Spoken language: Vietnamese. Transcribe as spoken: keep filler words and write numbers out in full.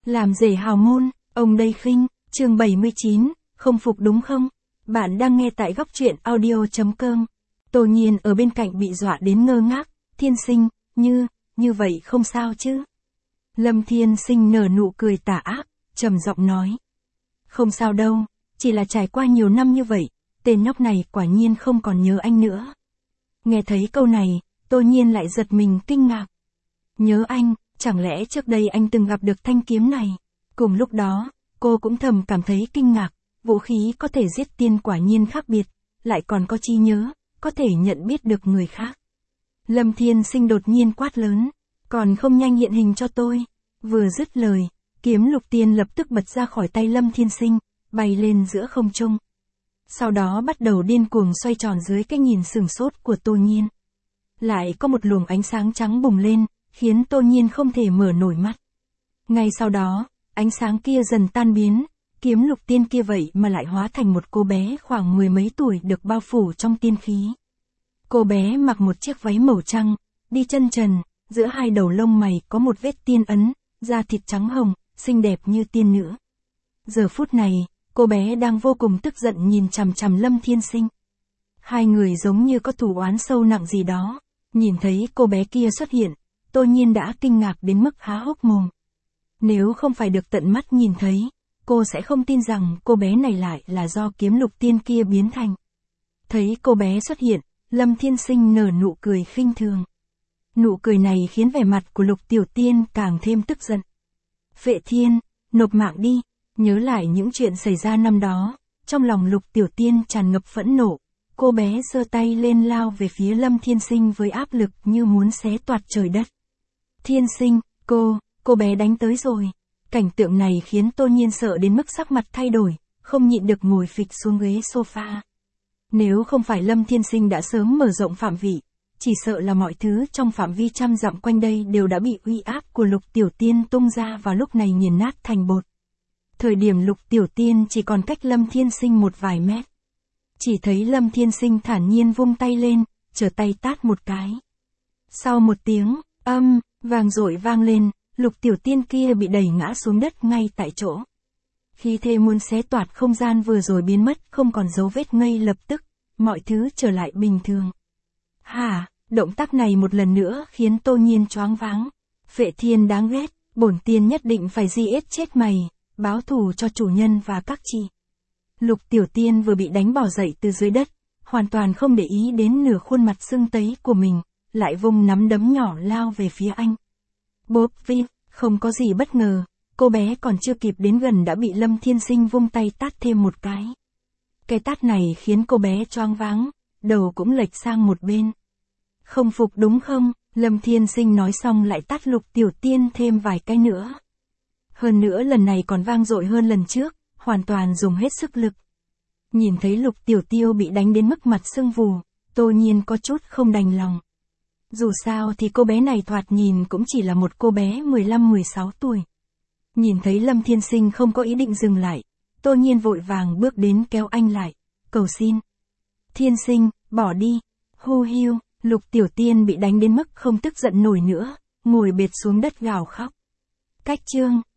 Làm rể hào môn, ông đây khinh, chương bảy mươi chín, không phục đúng không? Bạn đang nghe tại góc truyện audio chấm com. Tô Nhiên ở bên cạnh bị dọa đến ngơ ngác, Thiên Sinh, như, như vậy không sao chứ? Lâm Thiên Sinh nở nụ cười tà ác, trầm giọng nói. Không sao đâu, chỉ là trải qua nhiều năm như vậy, tên nhóc này quả nhiên không còn nhớ anh nữa. Nghe thấy câu này, Tô Nhiên lại giật mình kinh ngạc. Nhớ anh, chẳng lẽ trước đây anh từng gặp được thanh kiếm này? Cùng lúc đó, cô cũng thầm cảm thấy kinh ngạc, vũ khí có thể giết tiên quả nhiên khác biệt, lại còn có trí nhớ, có thể nhận biết được người khác. Lâm Thiên Sinh đột nhiên quát lớn, còn không nhanh hiện hình cho tôi. Vừa dứt lời, kiếm lục tiên lập tức bật ra khỏi tay Lâm Thiên Sinh, bay lên giữa không trung. Sau đó bắt đầu điên cuồng xoay tròn dưới cái nhìn sửng sốt của Tô Nhiên. Lại có một luồng ánh sáng trắng bùng lên, khiến Tô Nhiên không thể mở nổi mắt. Ngay sau đó, ánh sáng kia dần tan biến, kiếm lục tiên kia vậy mà lại hóa thành một cô bé khoảng mười mấy tuổi được bao phủ trong tiên khí. Cô bé mặc một chiếc váy màu trắng, đi chân trần, giữa hai đầu lông mày có một vết tiên ấn, da thịt trắng hồng, xinh đẹp như tiên nữ. Giờ phút này, cô bé đang vô cùng tức giận nhìn chằm chằm Lâm Thiên Sinh. Hai người giống như có thù oán sâu nặng gì đó, nhìn thấy cô bé kia xuất hiện, Tô Nhiên đã kinh ngạc đến mức há hốc mồm. Nếu không phải được tận mắt nhìn thấy, cô sẽ không tin rằng cô bé này lại là do kiếm lục tiên kia biến thành. Thấy cô bé xuất hiện, Lâm Thiên Sinh nở nụ cười khinh thường. Nụ cười này khiến vẻ mặt của Lục Tiểu Tiên càng thêm tức giận. Phệ Thiên, nộp mạng đi. Nhớ lại những chuyện xảy ra năm đó, trong lòng Lục Tiểu Tiên tràn ngập phẫn nộ. Cô bé giơ tay lên lao về phía Lâm Thiên Sinh với áp lực như muốn xé toạc trời đất. Thiên Sinh, cô, cô bé đánh tới rồi. Cảnh tượng này khiến Tô Nhiên sợ đến mức sắc mặt thay đổi, không nhịn được ngồi phịch xuống ghế sofa. Nếu không phải Lâm Thiên Sinh đã sớm mở rộng phạm vị, chỉ sợ là mọi thứ trong phạm vi trăm dặm quanh đây đều đã bị uy áp của Lục Tiểu Tiên tung ra vào lúc này nghiền nát thành bột. Thời điểm Lục Tiểu Tiên chỉ còn cách Lâm Thiên Sinh một vài mét. Chỉ thấy Lâm Thiên Sinh thản nhiên vung tay lên, trở tay tát một cái. Sau một tiếng, âm, vang dội vang lên, Lục Tiểu Tiên kia bị đẩy ngã xuống đất ngay tại chỗ. Khi thê muốn xé toạc không gian vừa rồi biến mất không còn dấu vết ngay lập tức, mọi thứ trở lại bình thường. Hả, động tác này một lần nữa khiến Tô Nhiên choáng váng. Phệ Thiên đáng ghét, bổn tiên nhất định phải giết chết mày, báo thù cho chủ nhân và các chị. Lục Tiểu Tiên vừa bị đánh bỏ dậy từ dưới đất, hoàn toàn không để ý đến nửa khuôn mặt sưng tấy của mình, lại vung nắm đấm nhỏ lao về phía anh. Bốp vi, không có gì bất ngờ, cô bé còn chưa kịp đến gần đã bị Lâm Thiên Sinh vung tay tát thêm một cái. Cái tát này khiến cô bé choáng váng, đầu cũng lệch sang một bên. Không phục đúng không? Lâm Thiên Sinh nói xong lại tát Lục Tiểu Tiên thêm vài cái nữa. Hơn nữa lần này còn vang dội hơn lần trước, hoàn toàn dùng hết sức lực. Nhìn thấy Lục Tiểu Tiêu bị đánh đến mức mặt sưng vù, Tô Nhiên có chút không đành lòng. Dù sao thì cô bé này thoạt nhìn cũng chỉ là một cô bé mười lăm mười sáu tuổi. Nhìn thấy Lâm Thiên Sinh không có ý định dừng lại, Tô Nhiên vội vàng bước đến kéo anh lại, cầu xin. Thiên Sinh, bỏ đi. Hu hiu, Lục Tiểu Tiên bị đánh đến mức không tức giận nổi nữa, ngồi bệt xuống đất gào khóc. Cách chương